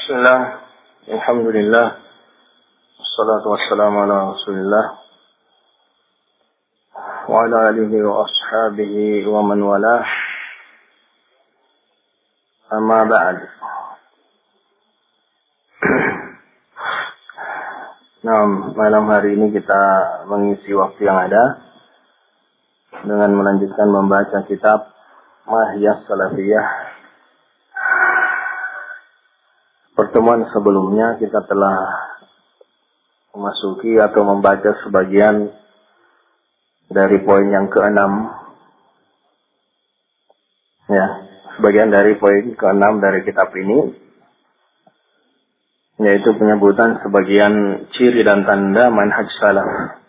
Bismillah, alhamdulillah, wassalatu wassalamu ala rasulillah, wa ala alihi wa ashabihi wa man walah, amma ba'd. Nah, malam hari ini kita mengisi waktu yang ada dengan melanjutkan membaca kitab Mahiyas Salafiyah. Pertemuan sebelumnya kita telah memasuki atau membaca sebagian dari poin yang ke-6. Ya, sebagian dari poin ke-6 dari kitab ini, yaitu penyebutan sebagian ciri dan tanda manhaj salaf.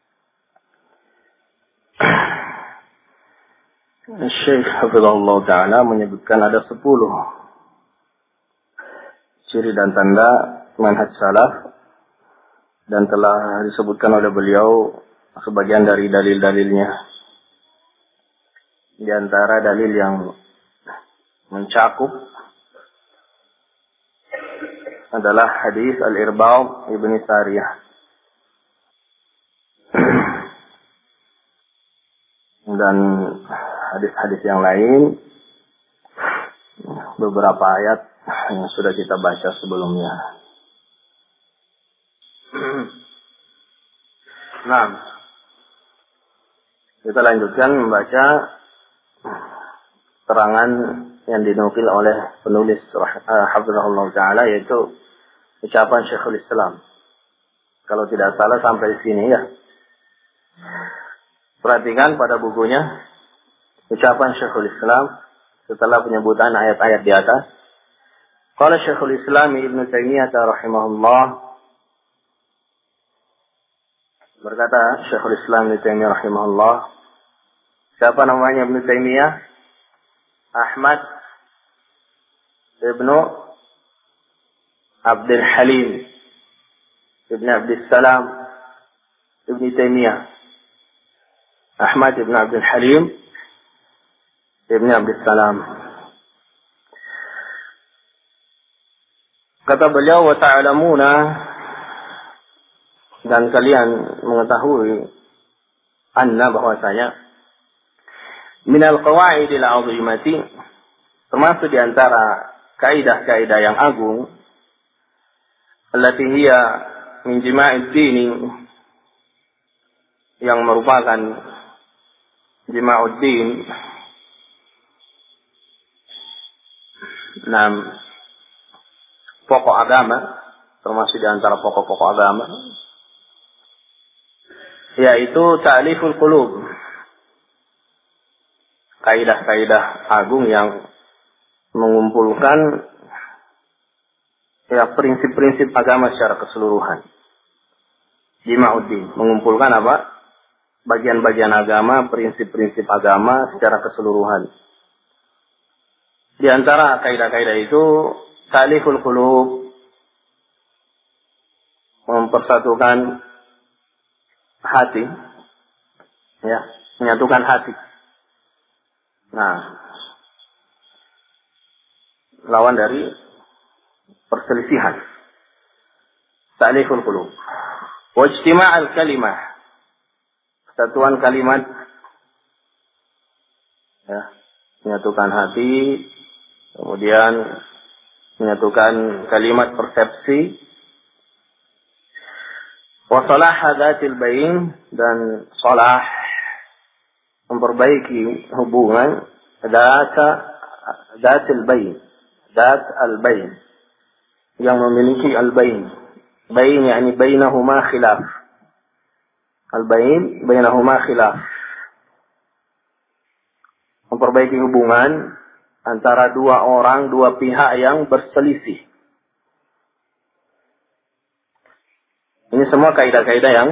Syekh Hafizahullah Ta'ala menyebutkan ada 10 ciri dan tanda manhaj salaf, dan telah disebutkan oleh beliau sebagian dari dalil-dalilnya. Di antara dalil yang mencakup adalah hadis Al-Irbad Ibn Sariyah. Dan hadis-hadis yang lain, beberapa ayat yang sudah kita baca sebelumnya. Nah, kita lanjutkan membaca terangan yang dinukil oleh penulis Hafizahullah Ta'ala, yaitu ucapan Syekhul Islam. Kalau tidak salah sampai di sini ya. Perhatikan pada bukunya ucapan Syekhul Islam setelah penyebutan ayat-ayat di atas. Qala Syekhul Islam Ibnu Taimiyah rahimahullah, berkata Syekhul Islam Ibnu Taimiyah rahimahullah. Siapa namanya Ibnu Taimiyah? Ahmad Ibnu Abdul Halim Ibnu Abdul Salam Ibnu Taimiyah. Ahmad Ibnu Abdul Halim Ibnu Abdul Salam. Kata beliau, wa ta'lamuna, dan kalian mengetahui, anna, bahwasanya, minal qawaidil azimati, termasuk di antara kaidah-kaidah yang agung, allati hiya min jima'id dini, yang merupakan jima'ud din, pokok agama, termasuk di antara pokok-pokok agama, yaitu ta'liful qulub, kaidah-kaidah agung yang mengumpulkan prinsip-prinsip agama secara keseluruhan. Jima'uddin, mengumpulkan apa? Bagian-bagian agama, prinsip-prinsip agama secara keseluruhan. Di antara kaidah-kaidah itu ta'liful qulub, mempersatukan hati, ya, menyatukan hati. Nah, lawan dari perselisihan. Ta'liful qulub. Wa ijtima'al kalimah, persatuan kalimat, ya, menyatukan hati, kemudian menyatukan kalimat persepsi. Wa salah hadatil bain, dan salah, memperbaiki hubungan datil bain, dat al bain, yang memiliki al bain. Bain yakni bainahuma khilaf. Al bain bainahuma khilaf. Memperbaiki hubungan antara dua orang, dua pihak yang berselisih. Ini semua kaidah-kaidah yang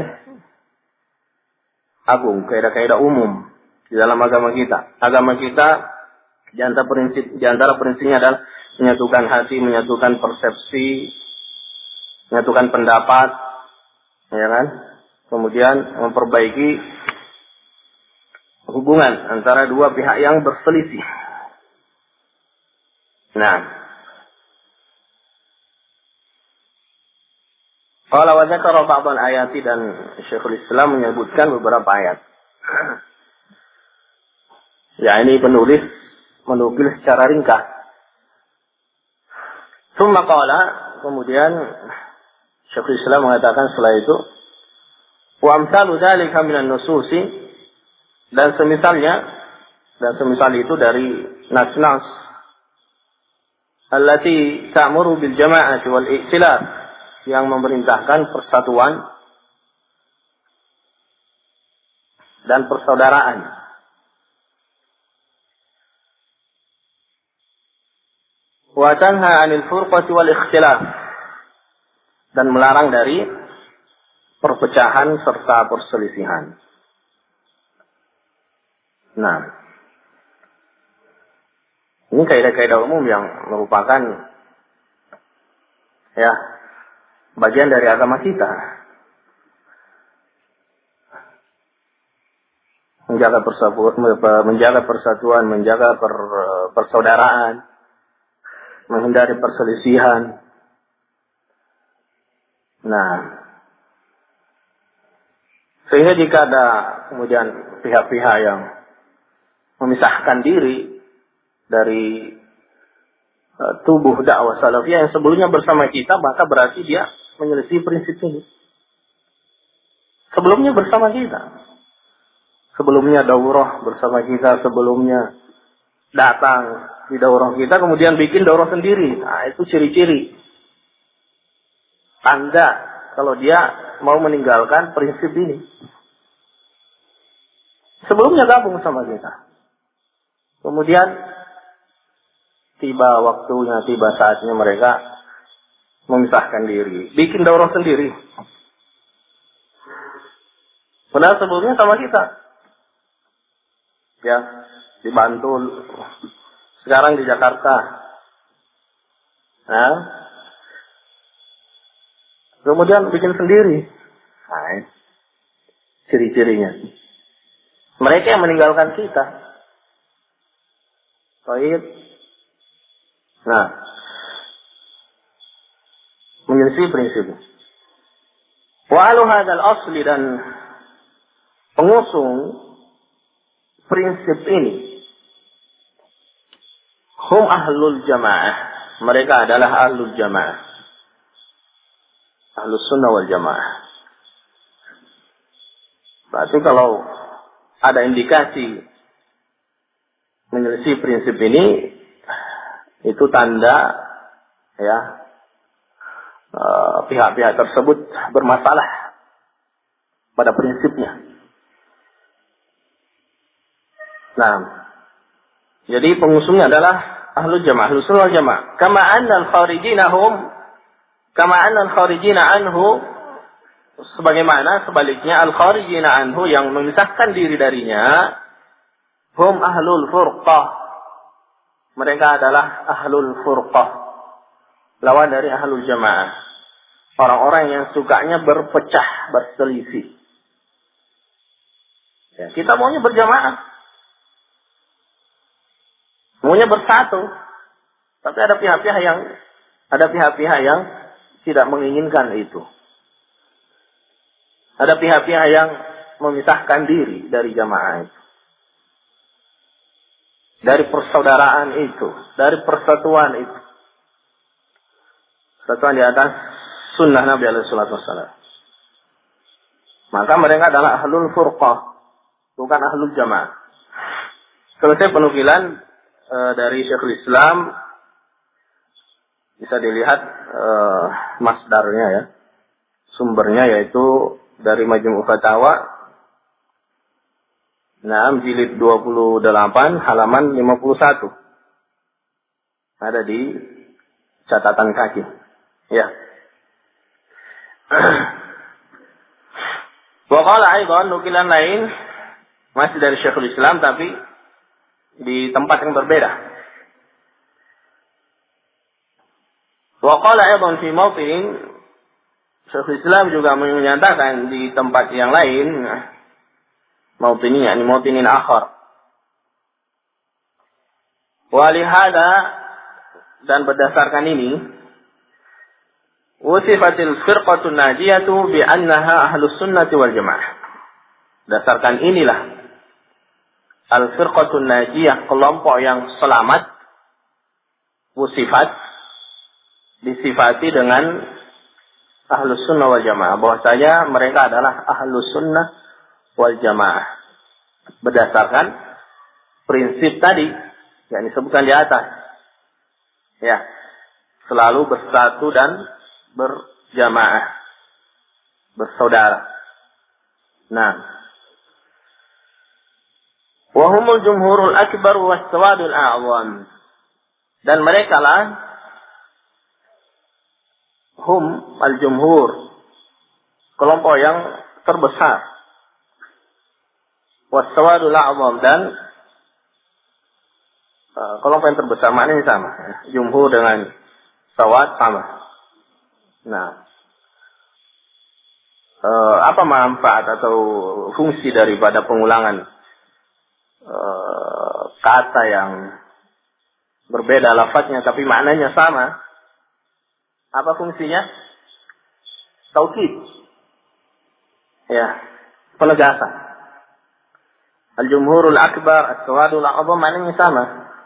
agung, kaidah-kaidah umum di dalam agama kita. Agama kita di antara prinsipnya adalah menyatukan hati, menyatukan persepsi, menyatukan pendapat, ya kan? Kemudian memperbaiki hubungan antara dua pihak yang berselisih. Nah, Qala wa dzakara ba'dal ayati, dan Syekhul Islam menyebutkan beberapa ayat. Ya, ini penulis menukil secara ringkas. Tsumma qala, kemudian Syekhul Islam mengatakan setelah itu, wa amsalu dzalika minan nususi, dan semisal itu dari nas-nas allati ta'muru bil jama'ati wal i'tilaf, yang memerintahkan persatuan dan persaudaraan. Wa tanha 'anil furqati wal ikhtilaf, dan melarang dari perpecahan serta perselisihan. Nah, ini kaidah-kaidah umum yang merupakan ya bagian dari agama kita. Menjaga persatuan, menjaga persaudaraan, menghindari perselisihan. Nah, sehingga jika ada kemudian pihak-pihak yang memisahkan diri dari tubuh dakwah salafiyah yang sebelumnya bersama kita, maka berarti dia menyelisih prinsip ini. Sebelumnya bersama kita, sebelumnya daurah bersama kita, sebelumnya datang di daurah kita, kemudian bikin daurah sendiri. Nah, itu ciri-ciri tanda kalau dia mau meninggalkan prinsip ini. Sebelumnya gabung sama kita, kemudian tiba waktunya, tiba saatnya mereka memisahkan diri, bikin daurah sendiri. Padahal sebelumnya sama kita, ya, di Bantul, sekarang di Jakarta. Nah, kemudian bikin sendiri. Nah, ciri-cirinya. Mereka yang meninggalkan kita. Baik. Nah, menyelisih prinsip. Wa alu hadzal asli, dan pengusung prinsip ini, hum ahlul jamaah. Mereka adalah ahlul jamaah, ahlus sunnah wal jamaah. Berarti kalau ada indikasi menyelisih prinsip ini, itu tanda ya pihak-pihak tersebut bermasalah pada prinsipnya. Nah, jadi pengusungnya adalah ahlul jamaah, ahlus sunnah wal jamaah. Kama anna al-kharijina anhu, sebagaimana sebaliknya al-kharijina anhu, yang memisahkan diri darinya, hum ahlul furqah. Mereka adalah ahlul furqah, lawan dari ahlul jamaah. Orang-orang yang sukanya berpecah, berselisih. Ya, kita maunya berjamaah, maunya bersatu. Tapi ada pihak-pihak yang tidak menginginkan itu. Ada pihak-pihak yang memisahkan diri dari jamaah itu, dari persaudaraan itu, dari persatuan itu. Persatuan di atas sunnah Nabi alaihi salatu wassalam. Maka mereka adalah ahlul furqah, bukan ahlul jamaah. Selesai penukilan dari Syekhul Islam, bisa dilihat masdarnya ya, sumbernya yaitu dari Majmu' Fatawa, jilid 28 halaman 51. Ada di catatan kaki. Ya. Wa qala aidan, nukilan lain masih dari Syekhul Islam tapi di tempat yang berbeda. Wa qala aidan fi mawtin, Syekhul Islam juga menyatakan di tempat yang lain, mawtini, yakni mawtinin akhar. Wa lihada, dan berdasarkan ini, Wusifatil firqatun najiyatu bi annaha ahlus sunnati wal jamaah. Dasarkan inilah al-firqatun najiyah, kelompok yang selamat, wusifat, disifati dengan ahlus sunnah wal jamaah. Bahwasanya mereka adalah ahlus sunnah wal jamaah. Berdasarkan prinsip tadi yang disebutkan di atas. Ya. Selalu bersatu dan berjamaah, bersaudara. Nah, wahumul jumhurul akbar wassawadul a'zam. Dan mereka lah hum al-jumhur, kelompok yang terbesar. Wassawadul a'zam, dan kelompok yang terbesar maknanya sama. Jumhur dengan sawad sama. Nah, apa manfaat atau fungsi daripada pengulangan kata yang berbeda lafadznya tapi maknanya sama? Apa fungsinya? Taukid. Ya, penegasan. Al-jumhurul akbar, as-sawadul a'zam maknanya sama.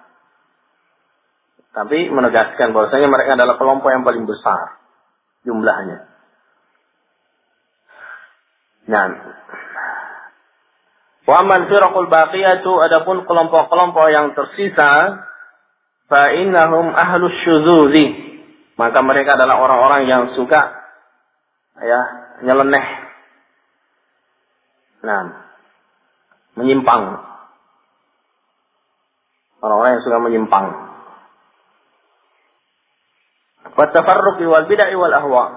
Tapi menegaskan bahwasanya mereka adalah kelompok yang paling besar jumlahnya. Nah, wa man firaqul baqiyatu, adapun kelompok-kelompok yang tersisa, fa innahum ahlus syudzudzi, maka mereka adalah orang-orang yang suka nyeleneh. Nah, menyimpang. Orang-orang yang suka menyimpang. Wa tafarruqi wal bid'ah wal ahwa.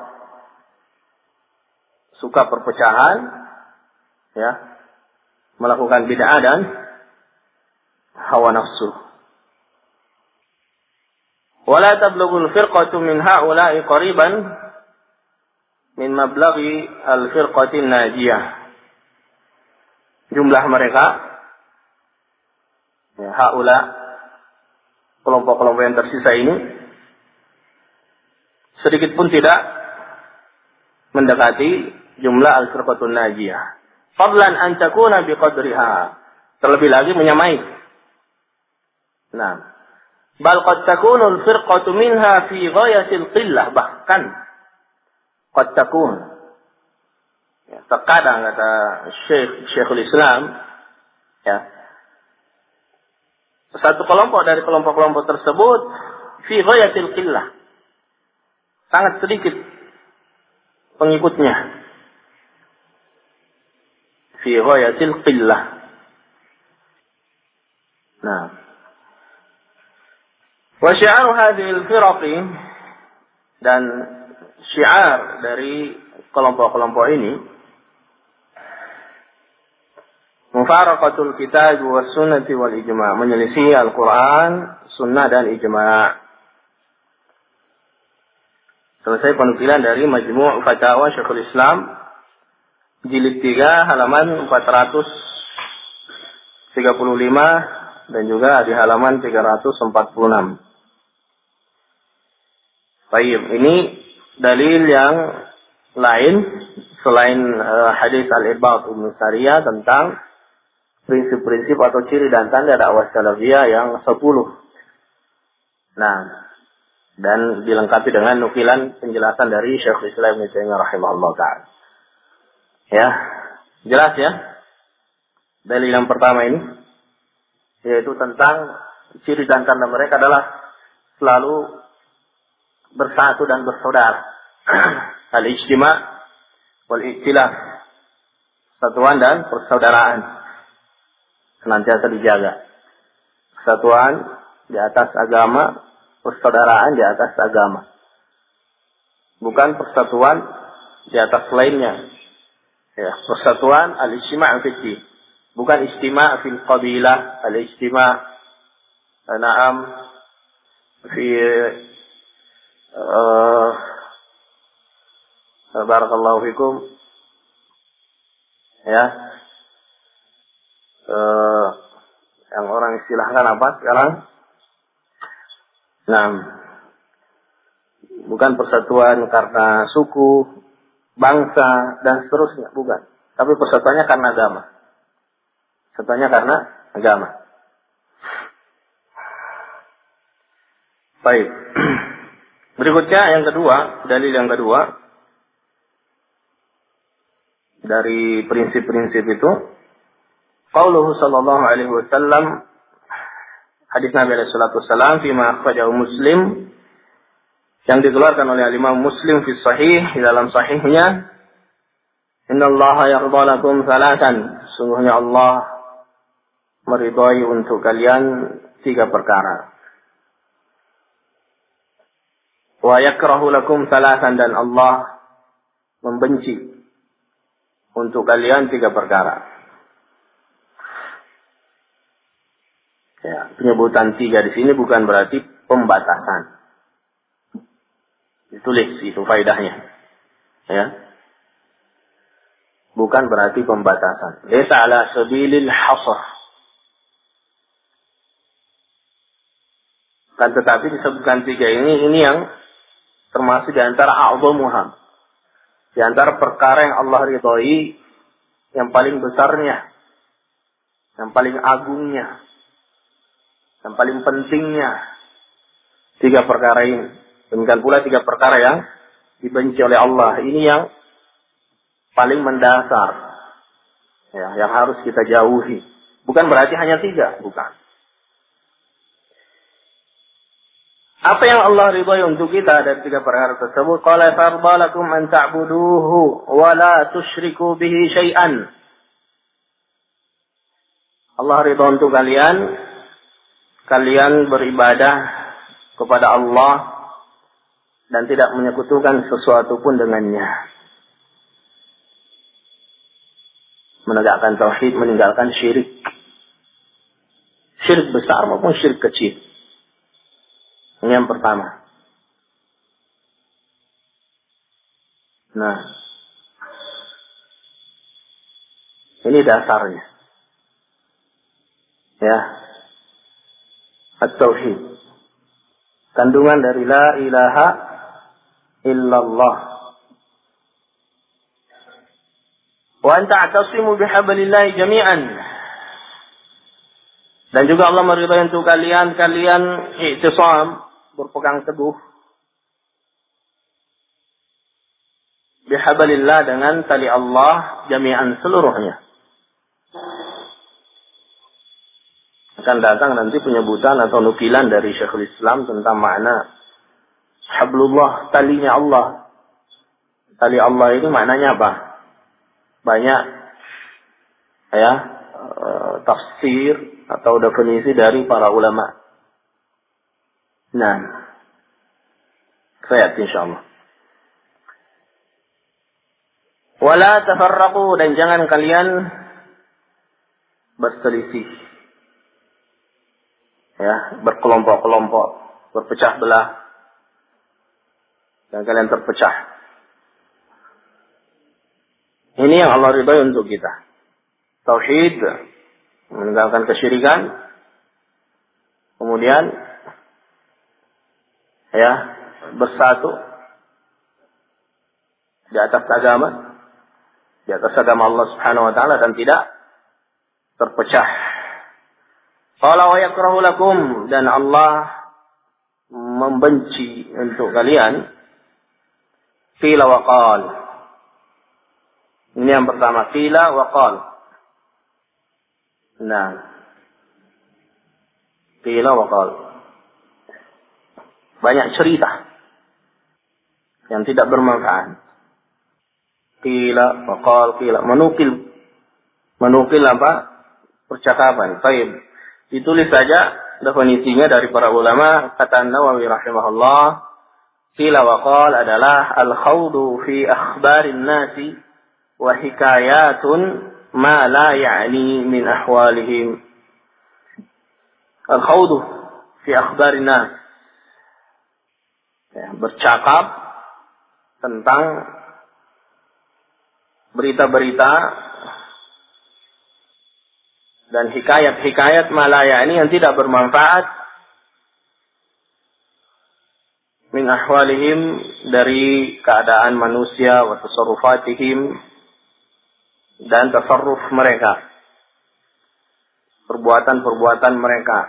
Suka perpecahan, ya, melakukan bid'ah dan hawa nafsu. Wala tablughul firqatu min ha'ula'i qariban min mablaghi al-firqatin najiyah. Jumlah mereka, ya, ha'ula, kelompok-kelompok yang tersisa ini, sedikit pun tidak mendekati jumlah al-firqatun najiyah. Fadlan an takuna biqadriha. Terlebih lagi menyamai. Nah, bal qad takunu al-firqatu minha fi ghayatil qillah, bahkan qad takun. Ya, terkadang kata Syekhul Islam, ya, satu kelompok dari kelompok-kelompok tersebut fi ghayatil qillah, sangat sedikit pengikutnya. Fi ghayatil qillah. Nah, wa syi'ar hadhihi al-firaqi, dan syiar dari kelompok-kelompok ini, mufaraqatul kitab was sunnati wal ijma', menyelisih Al-Qur'an, sunnah dan ijma'. Selesai penukilan dari Majmu' Fatawa Syekhul Islam jilid 3 halaman 435 dan juga di halaman 346. Baik, ini dalil yang lain selain hadis Al-Irbad Ibnu Sariyah tentang prinsip-prinsip atau ciri dan tanda dakwah salafiyah yang 10. Nah, dan dilengkapi dengan nukilan penjelasan dari Syekhul Islam Ibnu Taimiyah rahimahullah ta'ala. Ya, jelas ya. Dalil yang pertama ini, yaitu tentang ciri dan tanda mereka adalah selalu bersatu dan bersaudara. Al-ijtima' wal-i'tilaf, persatuan dan persaudaraan senantiasa dijaga. Persatuan di atas agama, persaudaraan di atas agama. Bukan persatuan di atas lainnya. Ya, persatuan al-ijtima' fi din. Bukan ijtima' fil qabilah, al-ijtima' na'am fi barakallahu fikum, ya, yang orang istilahkan apa sekarang? Nah, bukan persatuan karena suku, bangsa, dan seterusnya, bukan. Tapi persatuannya karena agama. Persatuannya karena agama. Baik. Berikutnya yang kedua, dalil yang kedua dari prinsip-prinsip itu, qauluhu sallallahu alaihi wasallam, hadis Nabi alaihi salatu wasallam fima akhrajahu Muslim, yang dikeluarkan oleh Imam Muslim fi sahih, di dalam sahihnya, innallaha yarda lakum salatan, sungguhnya Allah meridai untuk kalian 3 perkara. Wa yakrahu lakum salatan, dan Allah membenci untuk kalian 3 perkara. Ya, penyebutan 3 di sini bukan berarti pembatasan. Ditulis itu faedahnya. Ya. Bukan berarti pembatasan. Laisa ala sabilil hasr. Kan tetapi disebutkan 3 ini yang termasuk di antara a'dhamuha. Di antara perkara yang Allah ridhai, yang paling besarnya, yang paling agungnya, yang paling pentingnya, 3 perkara ini. Demikian pula 3 perkara yang dibenci oleh Allah. Ini yang paling mendasar, ya, yang harus kita jauhi. Bukan berarti hanya 3, bukan. Apa yang Allah ridhai untuk kita dari 3 perkara tersebut? Qala farda lakum an ta'buduhu wa la tusyriku bihi syai'an. Allah ridha untuk kalian beribadah kepada Allah dan tidak menyekutukan sesuatu pun dengannya. Menegakkan tauhid, meninggalkan syirik. Syirik besar maupun syirik kecil. Ini yang pertama. Nah, ini dasarnya. Ya. At-tauhid. Kandungan dari la ilaha illallah. Wa anta atasimu bihablillahi jami'an. Dan juga Allah meridai untuk kalian i'tisam, berpegang teguh bihablillah, dengan tali Allah jami'an, seluruhnya. Akan datang nanti penyebutan atau nukilan dari Syekhul Islam tentang makna hablullah, talinya Allah. Tali Allah ini maknanya apa? Banyak ya tafsir atau definisi dari para ulama. Nah, saya insyaallah. Wala tafarraqu, dan jangan kalian berselisih. Ya, berkelompok-kelompok, berpecah belah. Dan kalian terpecah. Ini yang Allah ridhai untuk kita. Tauhid, meninggalkan kesyirikan. Kemudian ya, bersatu di atas agama, Allah Subhanahu wa taala, dan tidak terpecah. Qala wa yakrahu lakum, dan Allah membenci untuk kalian qila wa qal. Ini yang pertama, qila wa qal. Nah, qila wa qal. Banyak cerita yang tidak bermanfaat. Qila wa qal, qila, menukil apa? Percakapan. Baik. Ditulis saja definisinya dari para ulama. Kata Nawawi rahimahullah, qila wa qal adalah al-khawdu fi akhbarin nasi wa hikayatun ma la ya'ni min ahwalihim. Al-khawdu fi akhbarin nas, ya, bercakap tentang berita-berita dan hikayat-hikayat malaya ini yang tidak bermanfaat min ahwalihim, dari keadaan manusia, wa tasarrufatihim, dan tasarruf mereka, perbuatan-perbuatan mereka.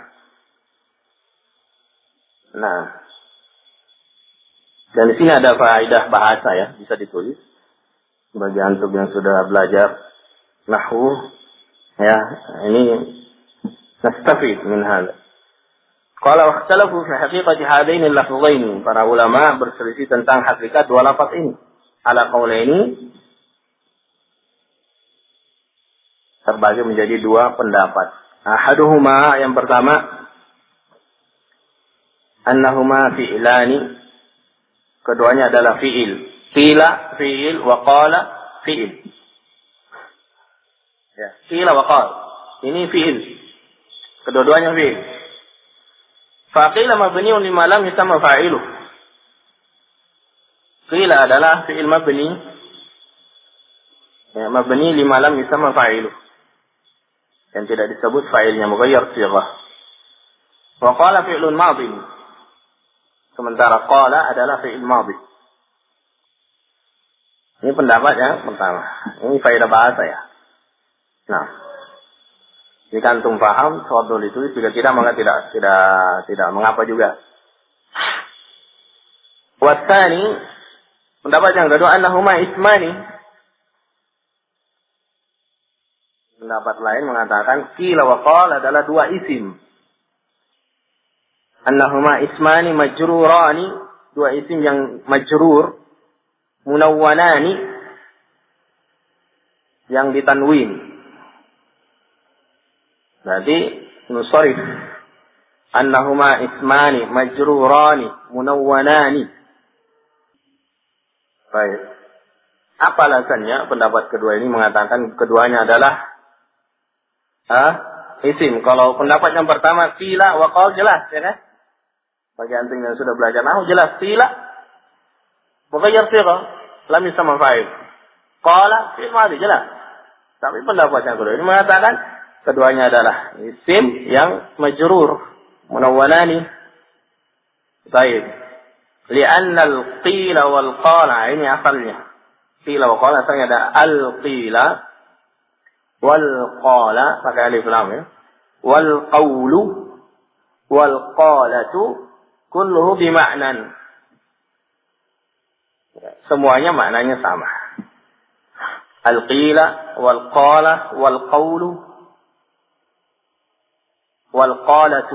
Nah, dan di sini ada faedah bahasa ya, bisa ditulis bagi antum yang sudah belajar nahwu ya, ini nastafid min hada. Qala ikhtalafu fi haqiqati hadain al-lafzain, para ulama berselisih tentang hakikat dua lafaz ini. Ala qaulaini, terbagi menjadi dua pendapat. Ahaduhuma, yang pertama, annahuma fi'lani, keduanya adalah fi'il. Qila fi'il wa qala fi'il. Ya, qila wa qala. Ini fi'il. Kedua-duanya fi'il. Fa qila mabniun lima lam yusamma fa'iluh. Qila adalah fi'il mabni. Ya, mabni lima lam yusamma fa'iluh. Yang tidak disebut fa'ilnya, mughayyar sighah. Wa qala fi'lun madhi. Sementara qala adalah fi'il madhi. Ini pendapat yang pertama. Ini faedah bahasa ya. Nah, jika antum paham tafadhol itu, jika tidak maka tidak mengapa juga. Wasani, pendapat yang kedua, annahuma ismani. Pendapat lain mengatakan qila wa qala adalah dua isim. Annahuma ismani majrurani, dua isim yang majrur, munawwanani, yang ditanwin. Berarti nusarif annahuma ismani majrurani munawwanani. Baik. Apa alasannya? Pendapat kedua ini mengatakan keduanya adalah isim. Kalau pendapat yang pertama qila wa qala, jelas ya kan? Bagi antum yang sudah belajar nahwu jelas, qila mughayyar sighah lam yusamma fa'il. Qala fi'il madhi, jelas. Tapi pendapat yang kedua ini mengatakan keduanya adalah isim yang majrur munawwanani. Baik. Li'anna al-qila wal qala, ini asalnya. Qila wa qala asalnya ada al-qila wal qala pakai alif lam ya. Wal qawlu wal qalatu kulluhu bima'nan. Semuanya maknanya sama. Al-qila wal qala wal qawlu wal qalatu,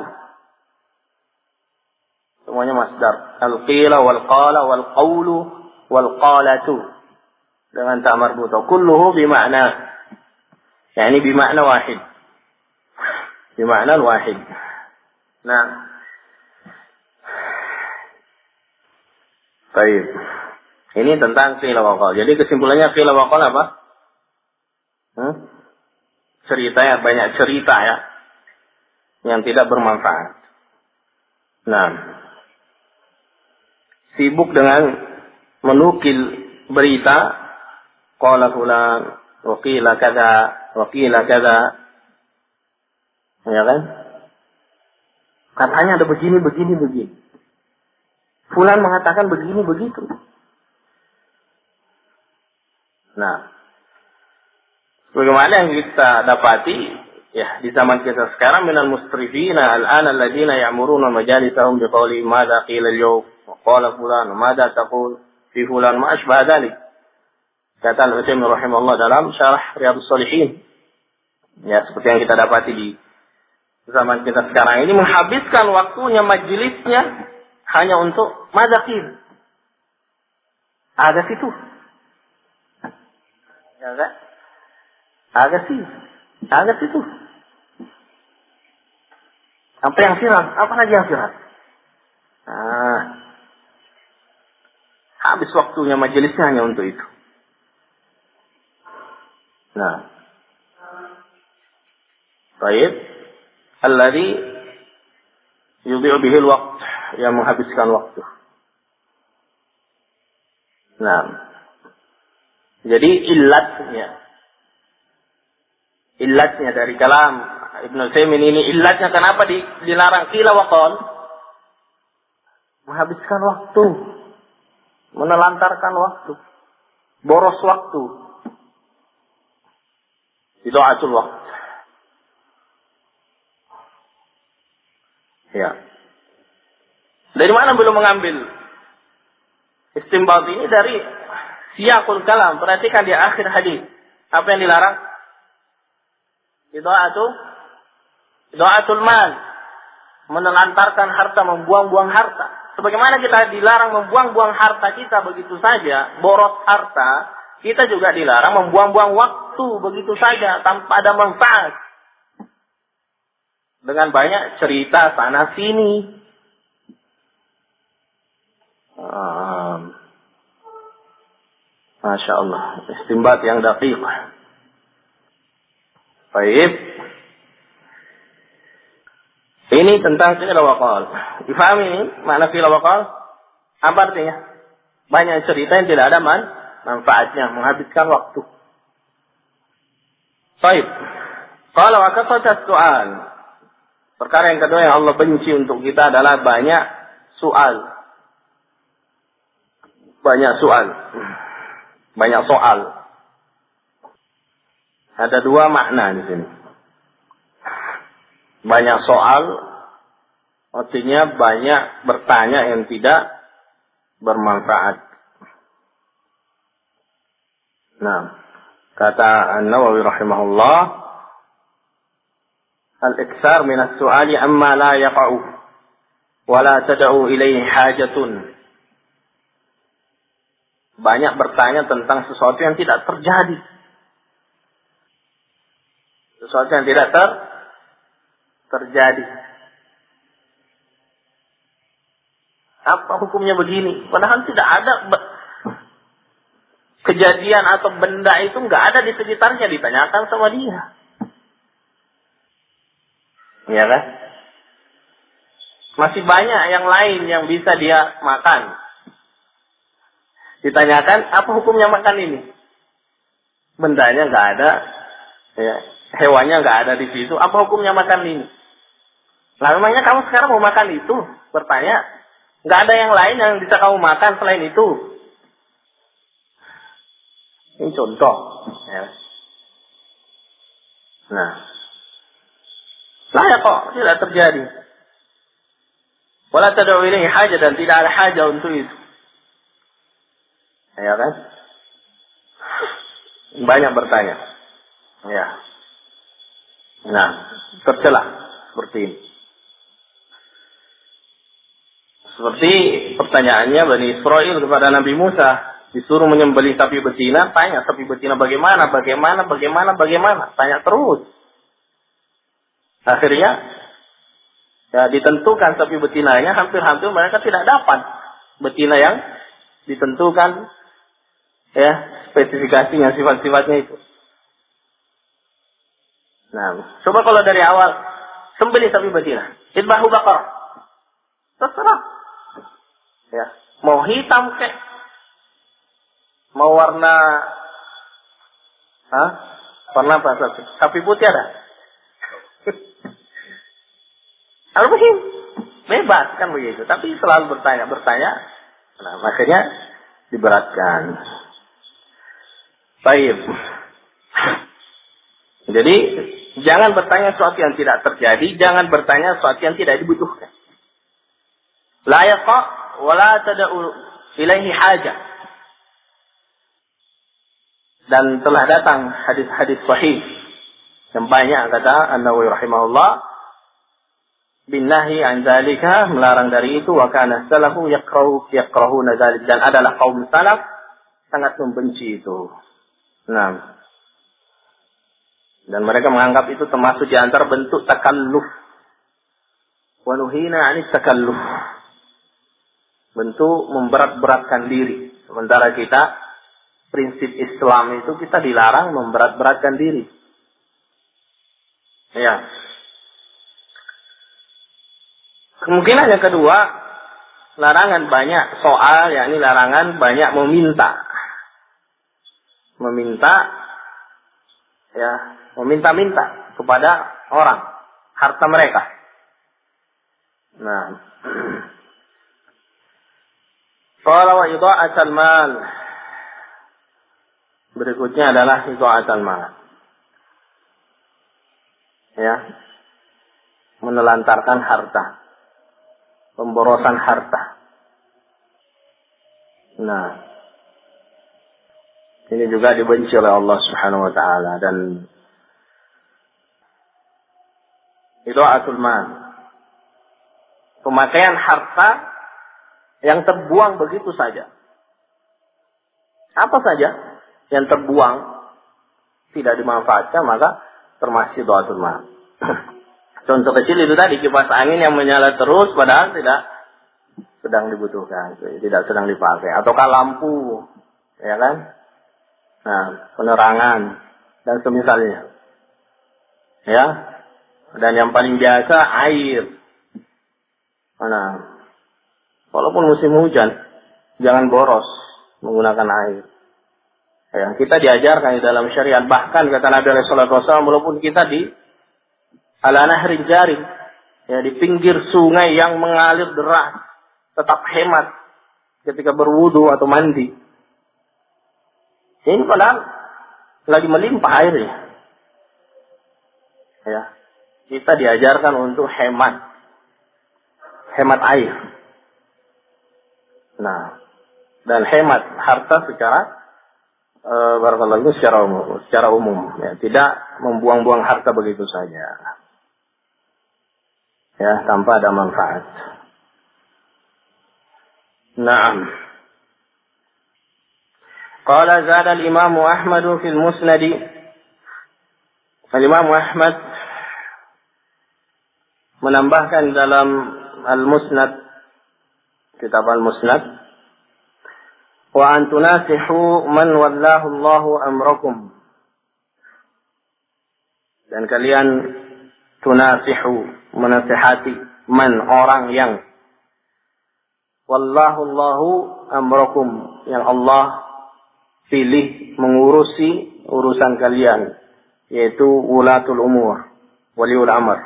semuanya masdar. Al-qila wal qala wal qawlu wal qalatu dengan ta marbutah. Kulluhu bima'na, yani bima'na wahid, bima'na wahid. Nah, baik. Ini tentang qila wa qala. Jadi kesimpulannya qila wa qala apa? Cerita ya, banyak cerita ya, yang tidak bermanfaat. Nah, sibuk dengan menukil berita, qala fulan, wa qila kada, wa qila kada. Ya kan? Katanya ada begini, begini, begini. Fulan mengatakan begini, begitu. Nah, bagaimana yang kita dapati ya di zaman kita sekarang, minal musrifina al-ana alladziina ya'muruna majalisahum biqauli madza qila al-yawm wa qala fulan madza taqul fi fulan ma asbah dzalik. Kata Al-Utsaimin rahimahullah dalam syarah Riyadhus Shalihin. Ya, seperti yang kita dapati di zaman kita sekarang ini, menghabiskan waktunya majelisnya hanya untuk madza qil. Ada situ. Ya kan? Ada situ. Apa yang viral? Apa lagi yang viral? Nah, habis waktunya majelisnya hanya untuk itu. Nah, baik. Alladhi yudhi'u bihi al-waqt, yang menghabiskan waktu. Nah, jadi illatnya dari kalam Ibnu Utsaimin ini, illatnya kenapa dilarang qila wa qal? menghabiskan waktu, menelantarkan waktu, boros waktu. Idha'atul waqt. Ya. Dari mana belum mengambil istinbat ini? Dari siyaqul kalam. Perhatikan di akhir hadis. Apa yang dilarang? Idha'atul mal. Menelantarkan harta, membuang-buang harta. Sebagaimana kita dilarang membuang-buang harta kita begitu saja, boros harta, kita juga dilarang membuang-buang waktu begitu saja tanpa ada manfaat. Dengan banyak cerita sana sini. Masya Allah. Istinbat yang daqiq. Baik. Ini tentang fi'il wa qal. Difahami ini makna fi'il wa qal? Apa artinya? Banyak cerita yang tidak ada manfaatnya, menghabiskan waktu. Baik. Qala wa kasrat su'al. Perkara yang kedua yang Allah benci untuk kita adalah banyak soal. Banyak soal. Banyak soal. Ada dua makna di sini. Banyak soal, artinya banyak bertanya yang tidak bermanfaat. Nah, kata An-Nawawi rahimahullah, al-iksar min as-su'ali amma la yaqa'u wa la tad'u ilayhi hajatun. Banyak bertanya tentang sesuatu yang tidak terjadi. Sesuatu yang tidak terjadi. Apa hukumnya begini? Padahal tidak ada kejadian atau benda itu nggak ada di sekitarnya, ditanyakan sama dia. Ya kan? Masih banyak yang lain yang bisa dia makan. Ditanyakan, apa hukumnya makan ini? Bendanya nggak ada, ya, hewannya nggak ada di situ. Apa hukumnya makan ini? Nah, memangnya kamu sekarang mau makan itu? Bertanya, nggak ada yang lain yang bisa kamu makan selain itu. Ini contoh. Ya. Nah, layak kok, tidak terjadi. Wala tad'u ilaihi hajah, dan tidak ada hajah untuk itu. Ya kan? Banyak bertanya. Ya. Nah, tercela seperti ini. Seperti pertanyaannya Bani Israel kepada Nabi Musa, disuruh menyembelih sapi betina, tanya sapi betina bagaimana, tanya terus. Akhirnya ya ditentukan sapi betinanya, hampir-hampir mereka tidak dapat betina yang ditentukan, ya, spesifikasinya, sifat-sifatnya itu. Nah, coba kalau dari awal sembelih sapi betina, idbahu baqar, terserah. Ya, mau hitam kek, mau warna apa sapi putih ada. Al-muhim bebas kan begitu, tapi selalu bertanya. Nah, makanya diberatkan. Baik. Jadi jangan bertanya sesuatu yang tidak terjadi, jangan bertanya sesuatu yang tidak dibutuhkan. La yaqa wa la tad'u ilaihi hajah. Dan telah datang hadis-hadis sahih yang banyak, kata An-Nawawi rahimahullah, bin nahi an dzalika, melarang dari itu, wa kana salafu yakrahuna dzalik, dan adalah kaum salaf sangat membenci itu. Nah, dan mereka menganggap itu termasuk di antara bentuk takalluf. Wa nuhina 'anit takalluf. Bentuk memberat-beratkan diri. Sementara kita, prinsip Islam itu kita dilarang memberat-beratkan diri. Ya. Kemungkinan yang kedua, larangan banyak soal, yakni larangan banyak meminta. Meminta kepada orang harta mereka. Nah, Qala wa idha'atul mal. Berikutnya adalah idha'atul mal. Ya. Menelantarkan harta. Pemborosan harta. Nah, ini juga dibenci oleh Allah Subhanahu wa taala. Dan idha'atul mal, pemakaian harta yang terbuang begitu saja. Apa saja yang terbuang tidak dimanfaatkan, maka termasuk idha'atul mal. Contoh kecil itu tadi, kipas angin yang menyala terus padahal tidak sedang dibutuhkan, tidak sedang dipakai. Ataukah lampu, ya kan? Nah, penerangan dan semisalnya. Ya. Dan yang paling biasa air. Nah, walaupun musim hujan, jangan boros menggunakan air. Ya, kita diajarkan di dalam syariat, bahkan kata Nabi sallallahu alaihi wasallam, walaupun kita di ala nahrin jari, ya, di pinggir sungai yang mengalir deras, tetap hemat ketika berwudu atau mandi. Ini padahal lagi melimpah airnya. Ya, kita diajarkan untuk hemat air. Nah, dan hemat harta secara umum, ya, tidak membuang-buang harta begitu saja. Ya, tanpa ada manfaat. Naam. Qala zada al-Imam Ahmad fi al-Musnad. Al-Imam Ahmad menambahkan dalam al-Musnad, kitab al-Musnad, wa an tunasihu man wallahu Allahu amrakum. Dan kalian tunasihu, menasihati, man, orang yang wallahu Allahu amrakum, yang Allah pilih mengurusi urusan kalian, yaitu ulatul umur, waliul amr.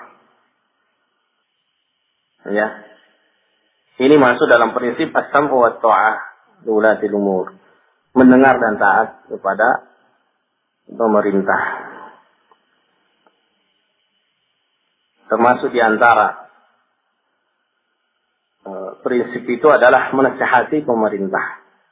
Ya. Ini masuk dalam prinsip as-sam'u wa ta'ah ulatul umur. Mendengar dan taat kepada pemerintah. Termasuk di antara prinsip itu adalah menasihati pemerintah.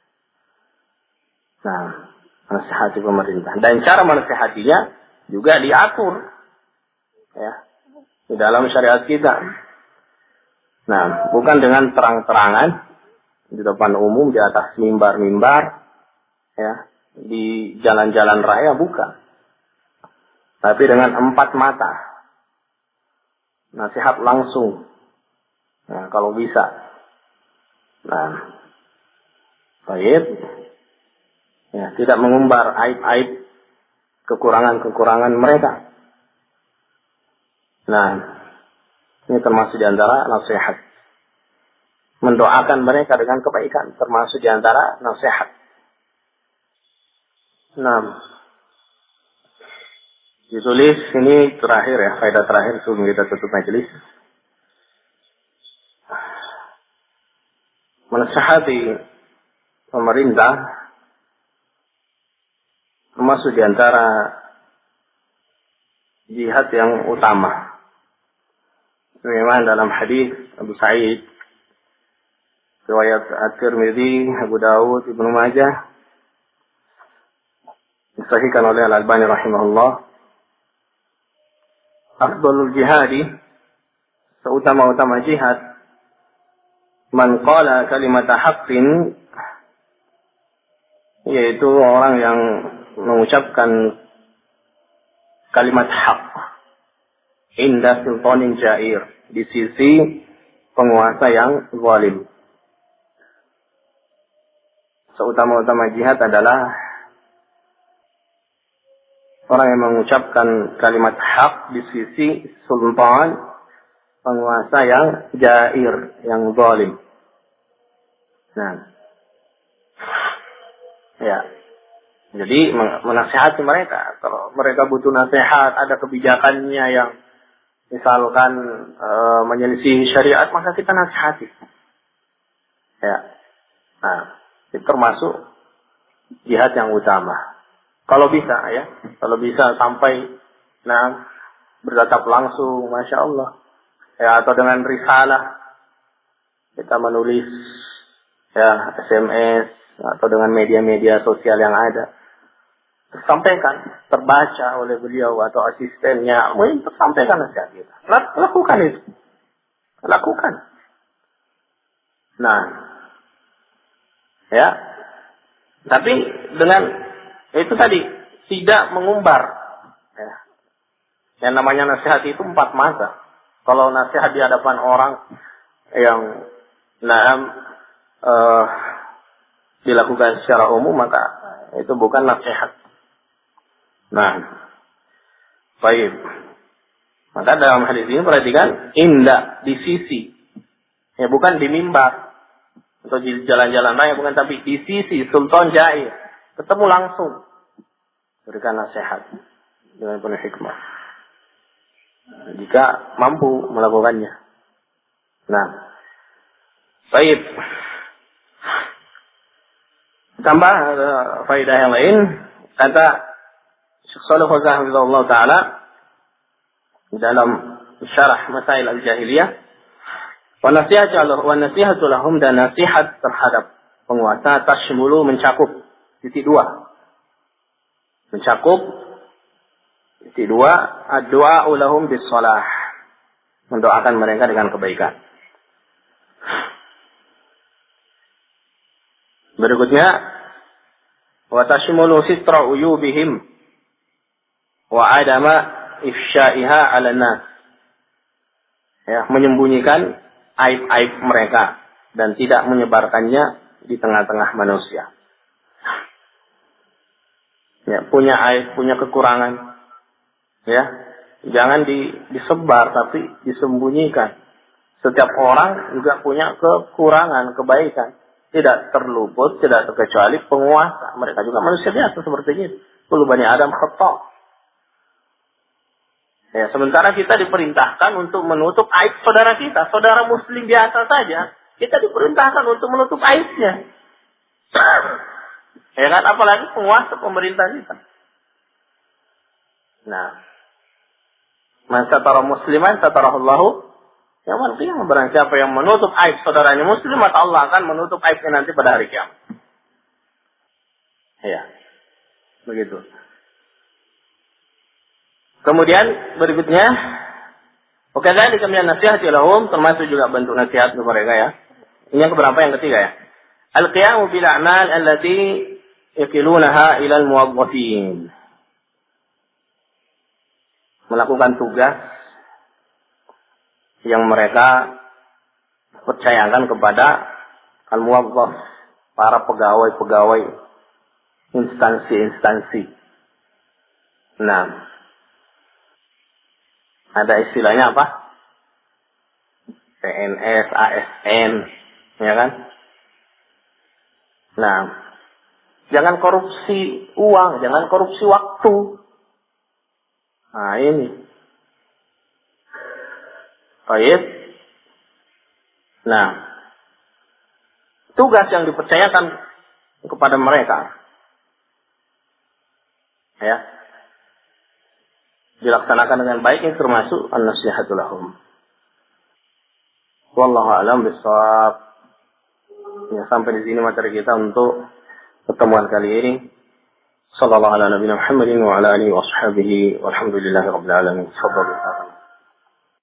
Nah, menasihati pemerintah. Dan cara menasihatinya juga diatur, ya, di dalam syariat kita. Nah, bukan dengan terang-terangan di depan umum, di atas mimbar-mimbar, ya, di jalan-jalan raya, bukan. Tapi dengan 4 mata. Nasihat langsung. Nah, kalau bisa. Nah, baik. Ya, tidak mengumbar aib-aib, kekurangan-kekurangan mereka. Nah, ini termasuk di antara nasihat. Mendoakan mereka dengan kebaikan termasuk di antara nasihat. Nah, ditulis ini terakhir, ya, faedah terakhir sebelum kita tutup majelis. Menasihati pemerintah termasuk di antara jihad yang utama. Memang dalam hadis Abu Sa'id, riwayat At-Tirmidzi, Abu Dawud, Ibnu Majah, disahihkan oleh Al-Albani rahimahullah, afdalul jihadi, seutama-utama jihad, man qala kalimat haqqin, yaitu orang yang mengucapkan kalimat hak inda sultanin jair, di sisi penguasa yang zalim. Seutama-utama jihad adalah orang yang mengucapkan kalimat hak di sisi sultan, penguasa yang jair, yang zalim. Nah, ya. Jadi menasihati mereka. Kalau mereka butuh nasihat, ada kebijakannya yang misalkan menyelisih syariat, maka kita nasihati. Ya. Nah, itu termasuk jihad yang utama. Kalau bisa ya, kalau bisa sampai bertatap langsung, masya Allah. Ya, atau dengan risalah kita menulis ya SMS atau dengan media-media sosial yang ada. Tersampaikan, terbaca oleh beliau atau asistennya, mungkin tersampaikan nasihat kita. Lakukan itu. Lakukan. Nah, ya. Tapi dengan itu tadi, tidak mengumbar. Ya. Yang namanya nasihat itu 4 masa. Kalau nasihat di hadapan orang yang dilakukan secara umum, maka itu bukan nasihat. Nah, baik. Maka dalam hadis ini perhatikan, indah di sisi, ya bukan di mimbar atau di jalan-jalan raya, bukan, tapi di sisi Sultan Jair, ketemu langsung, berikan nasihat dengan penuh hikmah. Jika mampu melakukannya. Nah, baik. Tambah faedah yang lain, kata Syekh Shalih Fauzan hafizahullah taala dalam syarah Masail al-Jahiliyah, wa nasihatu lahum, dan nasihat terhadap penguasa tashmulu, mencakup titik 2. Mencakup titik 2, ad-du'a lahum bis-shalah, mendoakan mereka dengan kebaikan. Berikutnya, wa tashmulu sitra uyubihim wa adama ifsya'iha 'ala nas. Ya, menyembunyikan aib-aib mereka dan tidak menyebarkannya di tengah-tengah manusia. Ya, punya aib, punya kekurangan. Ya, jangan disebar tapi disembunyikan. Setiap orang juga punya kekurangan, kebaikan. Tidak terluput, tidak terkecuali penguasa. Mereka juga manusia biasa seperti ini. Kullu bani Adam khata'. Ya, sementara kita diperintahkan untuk menutup aib saudara kita. Saudara muslim biasa saja, kita diperintahkan untuk menutup aibnya. Ya kan, apalagi penguasa pemerintah kita. Nah, man satara musliman satarahullahu yaumil qiyamah. Barang siapa yang menutup aib saudaranya muslim, maka Allah akan menutup aibnya nanti pada hari kiamat. Ya, begitu. Kemudian berikutnya, wakadzalika minan nasihati lahum, termasuk juga bentuk nasihat kepada mereka ya. Ini yang keberapa? Yang ketiga ya. Al-qiyamu bil a'mal allati yakilunaha ila al-muwazzafin. Melakukan tugas yang mereka percayakan kepada al-muwazzaf, para pegawai-pegawai instansi-instansi. Nah, ada istilahnya apa? PNS, ASN, ya kan? Nah, jangan korupsi uang, jangan korupsi waktu. Nah, ini. Baik. Nah, tugas yang dipercayakan kepada mereka, ya, dilaksanakan dengan baik, ini termasuk an-nasihatu lahum. Wallahu a'lam bishawab. Ya, sampai di sini materi kita untuk pertemuan kali ini. Sallallahu ala nabiyina Muhammadin wa ala alihi wa sahbihi walhamdulillahi rabbil alamin. Tafadhal.